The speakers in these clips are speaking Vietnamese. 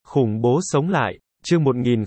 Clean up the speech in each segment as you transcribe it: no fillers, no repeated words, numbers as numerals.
Khủng bố sống lại, chương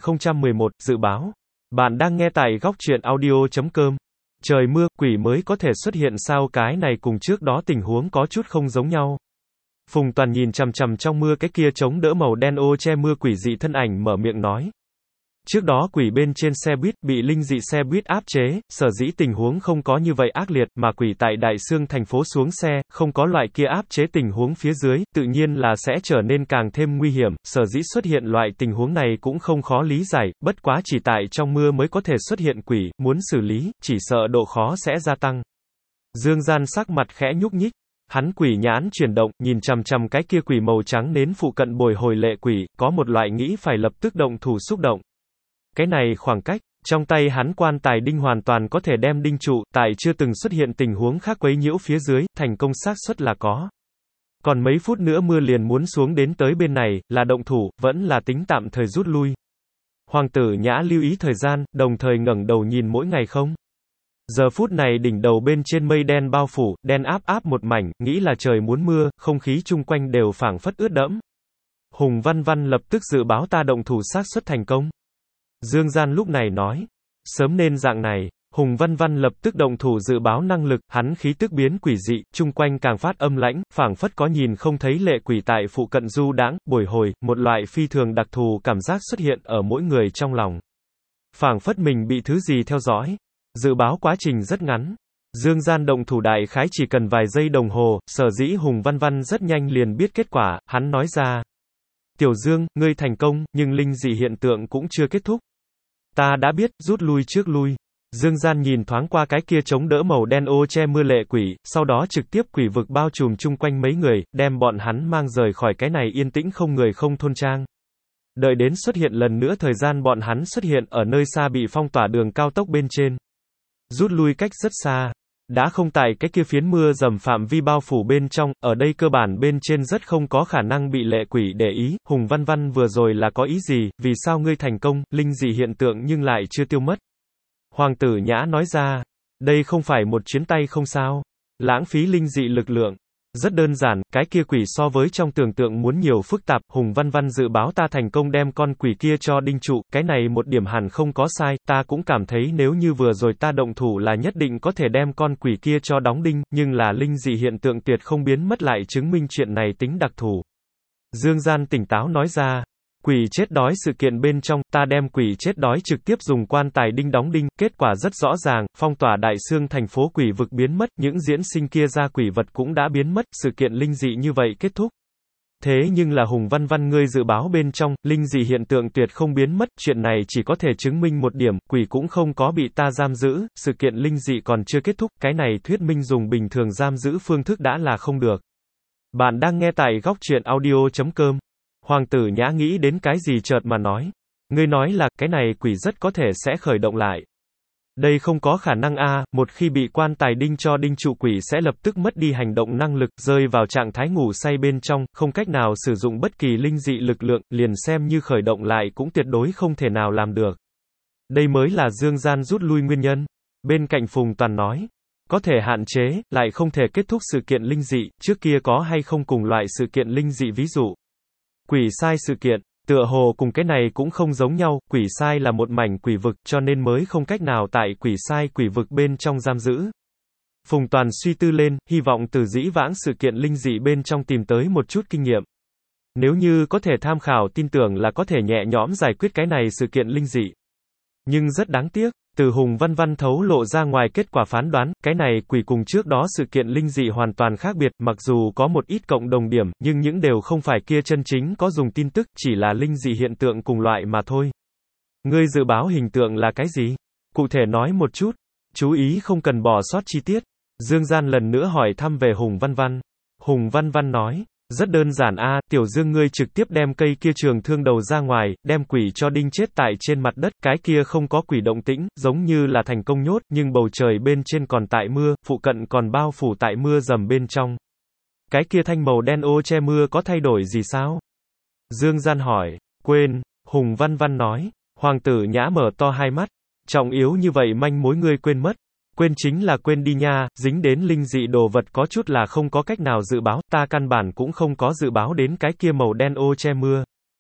1011, dự báo. Bạn đang nghe tại góc truyện audio.com. Trời mưa, quỷ mới có thể xuất hiện sao? Cái này cùng trước đó tình huống có chút không giống nhau. Phùng Toàn nhìn chằm chằm trong mưa cái kia chống đỡ màu đen ô che mưa quỷ dị thân ảnh mở miệng nói. Trước đó quỷ bên trên xe buýt bị linh dị xe buýt áp chế, sở dĩ tình huống không có như vậy ác liệt, mà quỷ tại Đại Xương thành phố xuống xe, không có loại kia áp chế tình huống phía dưới, tự nhiên là sẽ trở nên càng thêm nguy hiểm, sở dĩ xuất hiện loại tình huống này cũng không khó lý giải, bất quá chỉ tại trong mưa mới có thể xuất hiện quỷ, muốn xử lý, chỉ sợ độ khó sẽ gia tăng. Dương Gian sắc mặt khẽ nhúc nhích. Hắn quỷ nhãn chuyển động, nhìn chằm chằm cái kia quỷ màu trắng nến phụ cận bồi hồi lệ quỷ, có một loại nghĩ phải lập tức động thủ xúc động. Cái này khoảng cách, trong tay hắn quan tài đinh hoàn toàn có thể đem đinh trụ, tại chưa từng xuất hiện tình huống khác quấy nhiễu phía dưới, thành công xác suất là có. Còn mấy phút nữa mưa liền muốn xuống đến tới bên này, là động thủ, vẫn là tính tạm thời rút lui. Hoàng tử Nhã lưu ý thời gian, đồng thời ngẩng đầu nhìn mỗi ngày không. Giờ phút này đỉnh đầu bên trên mây đen bao phủ, đen áp áp một mảnh, nghĩ là trời muốn mưa, không khí chung quanh đều phảng phất ướt đẫm. Hùng Văn Văn lập tức dự báo ta động thủ xác suất thành công. Dương Gian lúc này nói, sớm nên dạng này, Hùng Văn Văn lập tức động thủ dự báo năng lực, hắn khí tức biến quỷ dị, chung quanh càng phát âm lãnh, phảng phất có nhìn không thấy lệ quỷ tại phụ cận du đãng, bồi hồi, một loại phi thường đặc thù cảm giác xuất hiện ở mỗi người trong lòng. Phảng phất mình bị thứ gì theo dõi. Dự báo quá trình rất ngắn. Dương Gian động thủ đại khái chỉ cần vài giây đồng hồ, sở dĩ Hùng Văn Văn rất nhanh liền biết kết quả, hắn nói ra. Tiểu Dương, ngươi thành công, nhưng linh dị hiện tượng cũng chưa kết thúc. Ta đã biết, rút lui trước lui. Dương Gian nhìn thoáng qua cái kia chống đỡ màu đen ô che mưa lệ quỷ, sau đó trực tiếp quỷ vực bao trùm chung quanh mấy người, đem bọn hắn mang rời khỏi cái này yên tĩnh không người không thôn trang. Đợi đến xuất hiện lần nữa thời gian bọn hắn xuất hiện ở nơi xa bị phong tỏa đường cao tốc bên trên. Rút lui cách rất xa. Đã không tại cái kia phiến mưa dầm phạm vi bao phủ bên trong, ở đây cơ bản bên trên rất không có khả năng bị lệ quỷ để ý. Hùng Văn Văn vừa rồi là có ý gì, vì sao ngươi thành công, linh dị hiện tượng nhưng lại chưa tiêu mất. Hoàng tử Nhã nói ra, đây không phải một chuyến tay không sao. Lãng phí linh dị lực lượng. Rất đơn giản, cái kia quỷ so với trong tưởng tượng muốn nhiều phức tạp, Hùng Văn Văn dự báo ta thành công đem con quỷ kia cho đinh trụ, cái này một điểm hẳn không có sai, ta cũng cảm thấy nếu như vừa rồi ta động thủ là nhất định có thể đem con quỷ kia cho đóng đinh, nhưng là linh dị hiện tượng tuyệt không biến mất lại chứng minh chuyện này tính đặc thù. Dương Gian tỉnh táo nói ra. Quỷ chết đói sự kiện bên trong, ta đem quỷ chết đói trực tiếp dùng quan tài đinh đóng đinh, kết quả rất rõ ràng, phong tỏa Đại Xương thành phố quỷ vực biến mất, những diễn sinh kia ra quỷ vật cũng đã biến mất, sự kiện linh dị như vậy kết thúc. Thế nhưng là Hùng Văn Văn ngươi dự báo bên trong, linh dị hiện tượng tuyệt không biến mất, chuyện này chỉ có thể chứng minh một điểm, quỷ cũng không có bị ta giam giữ, sự kiện linh dị còn chưa kết thúc, cái này thuyết minh dùng bình thường giam giữ phương thức đã là không được. Bạn đang nghe tại góc truyện audio.com. Hoàng tử Nhã nghĩ đến cái gì chợt mà nói. Ngươi nói là, cái này quỷ rất có thể sẽ khởi động lại. Đây không có khả năng a, một khi bị quan tài đinh cho đinh trụ quỷ sẽ lập tức mất đi hành động năng lực, rơi vào trạng thái ngủ say bên trong, không cách nào sử dụng bất kỳ linh dị lực lượng, liền xem như khởi động lại cũng tuyệt đối không thể nào làm được. Đây mới là Dương Gian rút lui nguyên nhân. Bên cạnh Phùng Toàn nói. Có thể hạn chế, lại không thể kết thúc sự kiện linh dị, trước kia có hay không cùng loại sự kiện linh dị ví dụ. Quỷ sai sự kiện, tựa hồ cùng cái này cũng không giống nhau, quỷ sai là một mảnh quỷ vực cho nên mới không cách nào tại quỷ sai quỷ vực bên trong giam giữ. Phùng Toàn suy tư lên, hy vọng từ dĩ vãng sự kiện linh dị bên trong tìm tới một chút kinh nghiệm. Nếu như có thể tham khảo tin tưởng là có thể nhẹ nhõm giải quyết cái này sự kiện linh dị. Nhưng rất đáng tiếc. Từ Hùng Văn Văn thấu lộ ra ngoài kết quả phán đoán, cái này quỷ cùng trước đó sự kiện linh dị hoàn toàn khác biệt, mặc dù có một ít cộng đồng điểm, nhưng những đều không phải kia chân chính có dùng tin tức, chỉ là linh dị hiện tượng cùng loại mà thôi. Ngươi dự báo hình tượng là cái gì? Cụ thể nói một chút. Chú ý không cần bỏ sót chi tiết. Dương Gian lần nữa hỏi thăm về Hùng Văn Văn. Hùng Văn Văn nói. Rất đơn giản a, Tiểu Dương ngươi trực tiếp đem cây kia trường thương đầu ra ngoài, đem quỷ cho đinh chết tại trên mặt đất, cái kia không có quỷ động tĩnh, giống như là thành công nhốt, nhưng bầu trời bên trên còn tại mưa, phụ cận còn bao phủ tại mưa dầm bên trong. Cái kia thanh màu đen ô che mưa có thay đổi gì sao? Dương Gian hỏi, quên, Hùng Văn Văn nói, Hoàng tử Nhã mở to hai mắt, trọng yếu như vậy manh mối ngươi quên mất. Quên chính là quên đi nha, dính đến linh dị đồ vật có chút là không có cách nào dự báo, ta căn bản cũng không có dự báo đến cái kia màu đen ô che mưa.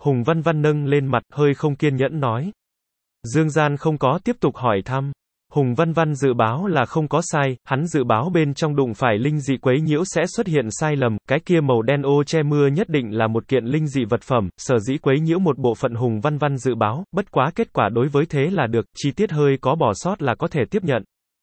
Hùng Văn Văn nâng lên mặt, hơi không kiên nhẫn nói. Dương Gian không có tiếp tục hỏi thăm. Hùng Văn Văn dự báo là không có sai, hắn dự báo bên trong đụng phải linh dị quấy nhiễu sẽ xuất hiện sai lầm, cái kia màu đen ô che mưa nhất định là một kiện linh dị vật phẩm, sở dĩ quấy nhiễu một bộ phận Hùng Văn Văn dự báo, bất quá kết quả đối với thế là được, chi tiết hơi có bỏ sót là có thể tiếp nhận.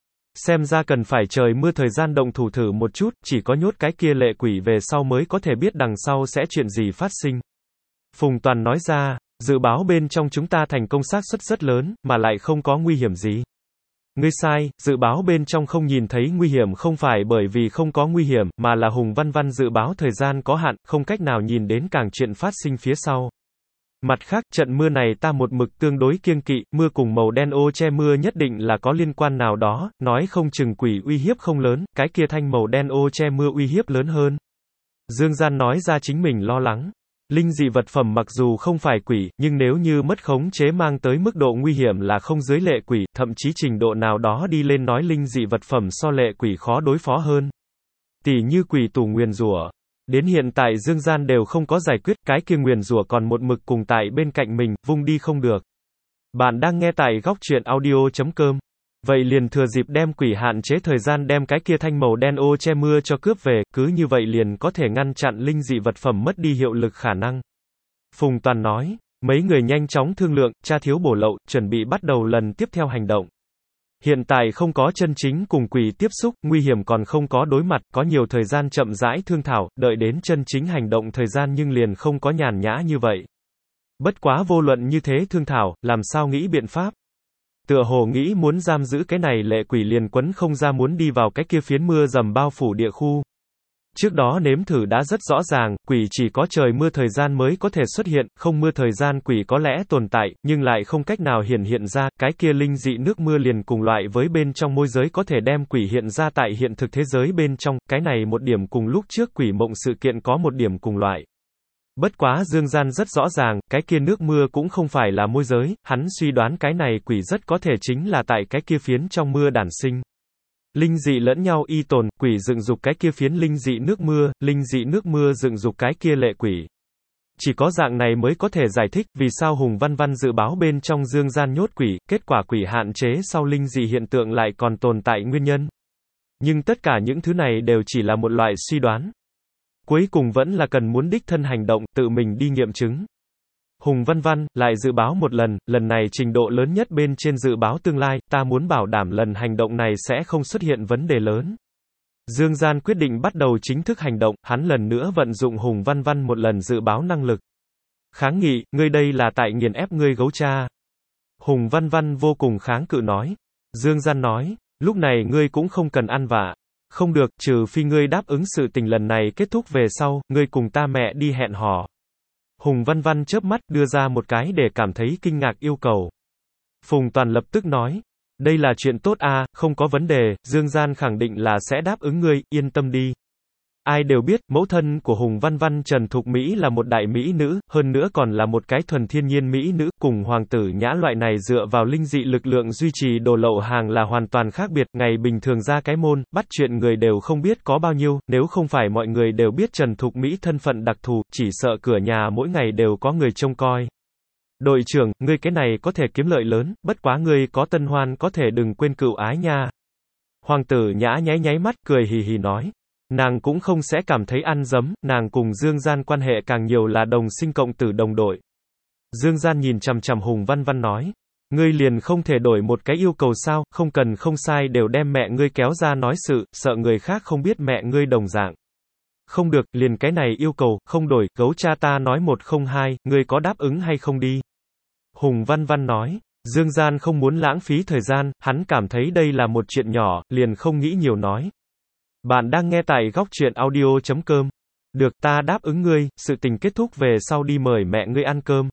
Xem ra cần phải trời mưa thời gian động thủ thử một chút, chỉ có nhốt cái kia lệ quỷ về sau mới có thể biết đằng sau sẽ chuyện gì phát sinh. Phùng Toàn nói ra, dự báo bên trong chúng ta thành công xác suất rất lớn, mà lại không có nguy hiểm gì. Ngươi sai, dự báo bên trong không nhìn thấy nguy hiểm không phải bởi vì không có nguy hiểm, mà là Hùng Văn Văn dự báo thời gian có hạn, không cách nào nhìn đến càng chuyện phát sinh phía sau. Mặt khác, trận mưa này ta một mực tương đối kiêng kỵ, mưa cùng màu đen ô che mưa nhất định là có liên quan nào đó, nói không chừng quỷ uy hiếp không lớn, cái kia thanh màu đen ô che mưa uy hiếp lớn hơn. Dương Gian nói ra chính mình lo lắng. Linh dị vật phẩm mặc dù không phải quỷ, nhưng nếu như mất khống chế mang tới mức độ nguy hiểm là không dưới lệ quỷ, thậm chí trình độ nào đó đi lên nói linh dị vật phẩm so lệ quỷ khó đối phó hơn. Tỷ như quỷ tù nguyền rủa. Đến hiện tại Dương Gian đều không có giải quyết, cái kia nguyền rủa còn một mực cùng tại bên cạnh mình, vung đi không được. Bạn đang nghe tại góc truyện audio.com. Vậy liền thừa dịp đem quỷ hạn chế thời gian đem cái kia thanh màu đen ô che mưa cho cướp về, cứ như vậy liền có thể ngăn chặn linh dị vật phẩm mất đi hiệu lực khả năng. Phùng Toàn nói, mấy người nhanh chóng thương lượng, tra thiếu bổ lậu, chuẩn bị bắt đầu lần tiếp theo hành động. Hiện tại không có chân chính cùng quỷ tiếp xúc, nguy hiểm còn không có đối mặt, có nhiều thời gian chậm rãi thương thảo, đợi đến chân chính hành động thời gian nhưng liền không có nhàn nhã như vậy. Bất quá vô luận như thế thương thảo, làm sao nghĩ biện pháp. Tựa hồ nghĩ muốn giam giữ cái này lệ quỷ liền quấn không ra muốn đi vào cái kia phiến mưa dầm bao phủ địa khu. Trước đó nếm thử đã rất rõ ràng, quỷ chỉ có trời mưa thời gian mới có thể xuất hiện, không mưa thời gian quỷ có lẽ tồn tại, nhưng lại không cách nào hiện ra, cái kia linh dị nước mưa liền cùng loại với bên trong môi giới có thể đem quỷ hiện ra tại hiện thực thế giới bên trong, cái này một điểm cùng lúc trước quỷ mộng sự kiện có một điểm cùng loại. Bất quá Dương Gian rất rõ ràng, cái kia nước mưa cũng không phải là môi giới, hắn suy đoán cái này quỷ rất có thể chính là tại cái kia phiến trong mưa đản sinh. Linh dị lẫn nhau y tồn, quỷ dựng dục cái kia phiến linh dị nước mưa, linh dị nước mưa dựng dục cái kia lệ quỷ. Chỉ có dạng này mới có thể giải thích vì sao Hùng Văn Văn dự báo bên trong Dương Gian nhốt quỷ, kết quả quỷ hạn chế sau linh dị hiện tượng lại còn tồn tại nguyên nhân. Nhưng tất cả những thứ này đều chỉ là một loại suy đoán. Cuối cùng vẫn là cần muốn đích thân hành động, tự mình đi nghiệm chứng. Hùng Văn Văn, lại dự báo một lần này trình độ lớn nhất bên trên dự báo tương lai, ta muốn bảo đảm lần hành động này sẽ không xuất hiện vấn đề lớn. Dương Gian quyết định bắt đầu chính thức hành động, hắn lần nữa vận dụng Hùng Văn Văn một lần dự báo năng lực. Kháng nghị, ngươi đây là tại nghiền ép ngươi gấu cha. Hùng Văn Văn vô cùng kháng cự nói. Dương Gian nói, lúc này ngươi cũng không cần ăn vạ. Không được, trừ phi ngươi đáp ứng sự tình lần này kết thúc về sau, ngươi cùng ta mẹ đi hẹn hò. Hùng Văn Văn chớp mắt, đưa ra một cái để cảm thấy kinh ngạc yêu cầu. Phùng Toàn lập tức nói, đây là chuyện tốt à, không có vấn đề, Dương Gian khẳng định là sẽ đáp ứng ngươi, yên tâm đi. Ai đều biết, mẫu thân của Hùng Văn Văn Trần Thục Mỹ là một đại mỹ nữ, hơn nữa còn là một cái thuần thiên nhiên mỹ nữ, cùng hoàng tử Nhã loại này dựa vào linh dị lực lượng duy trì đồ lậu hàng là hoàn toàn khác biệt, ngày bình thường ra cái môn, bắt chuyện người đều không biết có bao nhiêu, nếu không phải mọi người đều biết Trần Thục Mỹ thân phận đặc thù, chỉ sợ cửa nhà mỗi ngày đều có người trông coi. Đội trưởng, ngươi cái này có thể kiếm lợi lớn, bất quá ngươi có tân hoan có thể đừng quên cựu ái nha. Hoàng tử Nhã nháy mắt, cười hì hì nói. Nàng cũng không sẽ cảm thấy ăn dấm, nàng cùng Dương Gian quan hệ càng nhiều là đồng sinh cộng tử đồng đội. Dương Gian nhìn chằm chằm Hùng Văn Văn nói, ngươi liền không thể đổi một cái yêu cầu sao, không cần không sai đều đem mẹ ngươi kéo ra nói sự, sợ người khác không biết mẹ ngươi đồng dạng. Không được, liền cái này yêu cầu, không đổi, gấu cha ta nói 102, ngươi có đáp ứng hay không đi. Hùng Văn Văn nói, Dương Gian không muốn lãng phí thời gian, hắn cảm thấy đây là một chuyện nhỏ, liền không nghĩ nhiều nói. Bạn đang nghe tại góc truyện audio.com. Được, ta đáp ứng ngươi, sự tình kết thúc về sau đi mời mẹ ngươi ăn cơm.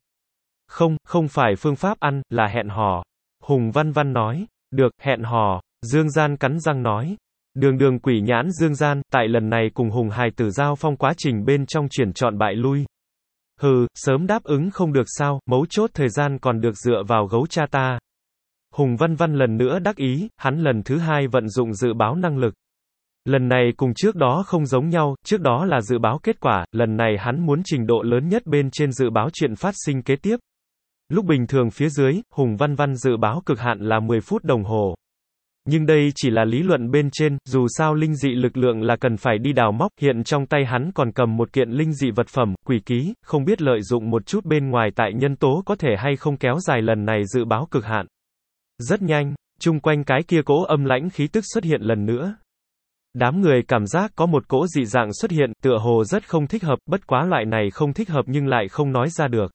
Không phải phương pháp ăn, là hẹn hò. Hùng Văn Văn nói. Được, hẹn hò. Dương Gian cắn răng nói. Đường quỷ nhãn Dương Gian, tại lần này cùng Hùng hài tử giao phong quá trình bên trong chuyển chọn bại lui. Hừ, sớm đáp ứng không được sao, mấu chốt thời gian còn được dựa vào gấu cha ta. Hùng Văn Văn lần nữa đắc ý, hắn lần thứ hai vận dụng dự báo năng lực. Lần này cùng trước đó không giống nhau, trước đó là dự báo kết quả, lần này hắn muốn trình độ lớn nhất bên trên dự báo chuyện phát sinh kế tiếp. Lúc bình thường phía dưới, Hùng Văn Văn dự báo cực hạn là 10 phút đồng hồ. Nhưng đây chỉ là lý luận bên trên, dù sao linh dị lực lượng là cần phải đi đào móc, hiện trong tay hắn còn cầm một kiện linh dị vật phẩm, quỷ ký, không biết lợi dụng một chút bên ngoài tại nhân tố có thể hay không kéo dài lần này dự báo cực hạn. Rất nhanh, chung quanh cái kia cỗ âm lãnh khí tức xuất hiện lần nữa. Đám người cảm giác có một cỗ dị dạng xuất hiện, tựa hồ rất không thích hợp, bất quá loại này không thích hợp nhưng lại không nói ra được.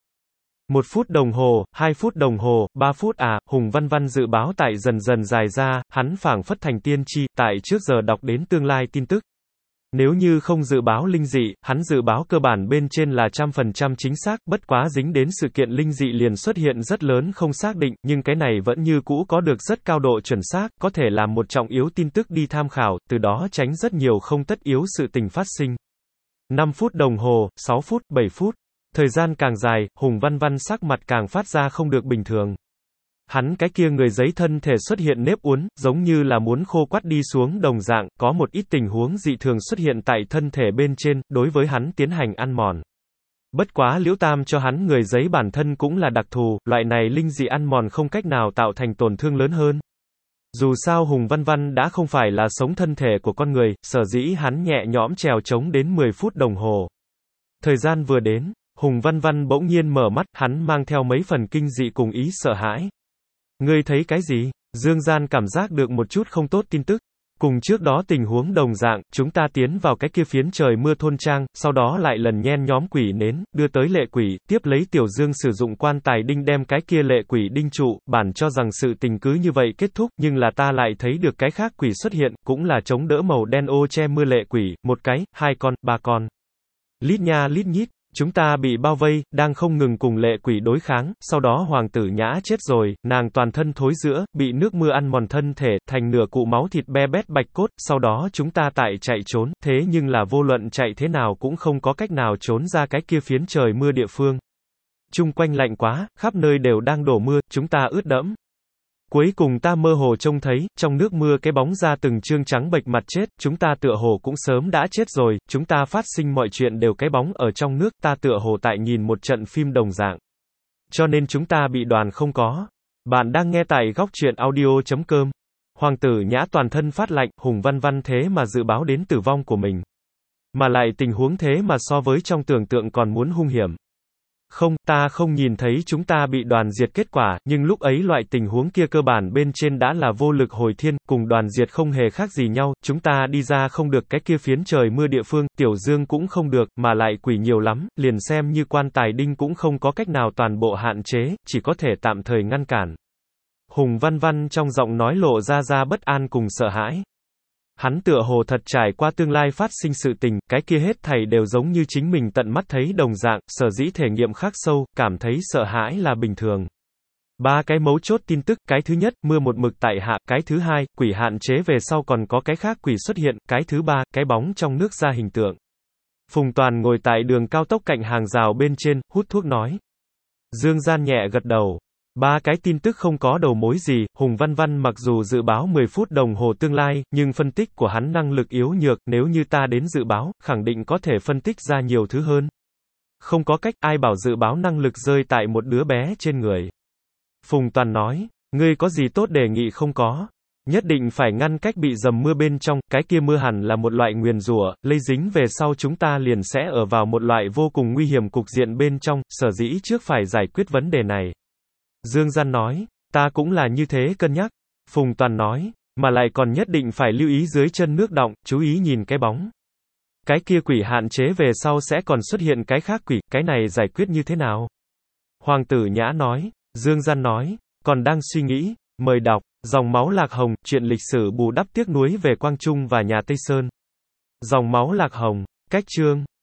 1 phút đồng hồ, 2 phút đồng hồ, 3 phút Hùng Văn Văn dự báo tại dần dần dài ra, hắn phảng phất thành tiên tri, tại trước giờ đọc đến tương lai tin tức. Nếu như không dự báo linh dị, hắn dự báo cơ bản bên trên là 100% chính xác, bất quá dính đến sự kiện linh dị liền xuất hiện rất lớn không xác định, nhưng cái này vẫn như cũ có được rất cao độ chuẩn xác, có thể làm một trọng yếu tin tức đi tham khảo, từ đó tránh rất nhiều không tất yếu sự tình phát sinh. 5 phút đồng hồ, 6 phút, 7 phút. Thời gian càng dài, Hùng Văn Văn sắc mặt càng phát ra không được bình thường. Hắn cái kia người giấy thân thể xuất hiện nếp uốn, giống như là muốn khô quắt đi xuống đồng dạng, có một ít tình huống dị thường xuất hiện tại thân thể bên trên, đối với hắn tiến hành ăn mòn. Bất quá Liễu Tam cho hắn người giấy bản thân cũng là đặc thù, loại này linh dị ăn mòn không cách nào tạo thành tổn thương lớn hơn. Dù sao Hùng Văn Văn đã không phải là sống thân thể của con người, sở dĩ hắn nhẹ nhõm trèo trống đến 10 phút đồng hồ. Thời gian vừa đến, Hùng Văn Văn bỗng nhiên mở mắt, hắn mang theo mấy phần kinh dị cùng ý sợ hãi. Ngươi thấy cái gì? Dương Gian cảm giác được một chút không tốt tin tức. Cùng trước đó tình huống đồng dạng, chúng ta tiến vào cái kia phiến trời mưa thôn trang, sau đó lại lần nhen nhóm quỷ nến, đưa tới lệ quỷ, tiếp lấy Tiểu Dương sử dụng quan tài đinh đem cái kia lệ quỷ đinh trụ, bản cho rằng sự tình cứ như vậy kết thúc, nhưng là ta lại thấy được cái khác quỷ xuất hiện, cũng là chống đỡ màu đen ô che mưa lệ quỷ, 1 cái, 2 con, 3 con. Lít nha lít nhít. Chúng ta bị bao vây, đang không ngừng cùng lệ quỷ đối kháng, sau đó hoàng tử Nhã chết rồi, nàng toàn thân thối rữa, bị nước mưa ăn mòn thân thể, thành nửa cụ máu thịt be bét bạch cốt, sau đó chúng ta tại chạy trốn, thế nhưng là vô luận chạy thế nào cũng không có cách nào trốn ra cái kia phiến trời mưa địa phương. Chung quanh lạnh quá, khắp nơi đều đang đổ mưa, chúng ta ướt đẫm. Cuối cùng ta mơ hồ trông thấy, trong nước mưa cái bóng ra từng trương trắng bệch mặt chết, chúng ta tựa hồ cũng sớm đã chết rồi, chúng ta phát sinh mọi chuyện đều cái bóng ở trong nước, ta tựa hồ tại nhìn một trận phim đồng dạng. Cho nên chúng ta bị đoàn không có. Bạn đang nghe tại góc truyện audio.com. Hoàng tử Nhã toàn thân phát lạnh, Hùng Văn Văn thế mà dự báo đến tử vong của mình. Mà lại tình huống thế mà so với trong tưởng tượng còn muốn hung hiểm. Không, ta không nhìn thấy chúng ta bị đoàn diệt kết quả, nhưng lúc ấy loại tình huống kia cơ bản bên trên đã là vô lực hồi thiên, cùng đoàn diệt không hề khác gì nhau, chúng ta đi ra không được cái kia phiến trời mưa địa phương, Tiểu Dương cũng không được, mà lại quỷ nhiều lắm, liền xem như quan tài đinh cũng không có cách nào toàn bộ hạn chế, chỉ có thể tạm thời ngăn cản. Hùng Văn Văn trong giọng nói lộ ra bất an cùng sợ hãi. Hắn tựa hồ thật trải qua tương lai phát sinh sự tình, cái kia hết thảy đều giống như chính mình tận mắt thấy đồng dạng, sở dĩ thể nghiệm khắc sâu, cảm thấy sợ hãi là bình thường. 3 cái mấu chốt tin tức, cái thứ nhất, mưa một mực tại hạ, cái thứ hai, quỷ hạn chế về sau còn có cái khác quỷ xuất hiện, cái thứ ba, cái bóng trong nước ra hình tượng. Phùng Toàn ngồi tại đường cao tốc cạnh hàng rào bên trên, hút thuốc nói. Dương Gian nhẹ gật đầu. 3 cái tin tức không có đầu mối gì, Hùng Văn Văn mặc dù dự báo 10 phút đồng hồ tương lai, nhưng phân tích của hắn năng lực yếu nhược, nếu như ta đến dự báo, khẳng định có thể phân tích ra nhiều thứ hơn. Không có cách, ai bảo dự báo năng lực rơi tại một đứa bé trên người. Phùng Toàn nói, ngươi có gì tốt đề nghị không có? Nhất định phải ngăn cách bị dầm mưa bên trong, cái kia mưa hẳn là một loại nguyền rủa, lây dính về sau chúng ta liền sẽ ở vào một loại vô cùng nguy hiểm cục diện bên trong, sở dĩ trước phải giải quyết vấn đề này. Dương Gian nói, ta cũng là như thế cân nhắc. Phùng Toàn nói, mà lại còn nhất định phải lưu ý dưới chân nước đọng, chú ý nhìn cái bóng. Cái kia quỷ hạn chế về sau sẽ còn xuất hiện cái khác quỷ, cái này giải quyết như thế nào? Hoàng tử Nhã nói, Dương Gian nói, còn đang suy nghĩ, mời đọc, Dòng máu lạc hồng, chuyện lịch sử bù đắp tiếc nuối về Quang Trung và nhà Tây Sơn. Dòng máu lạc hồng, cách chương.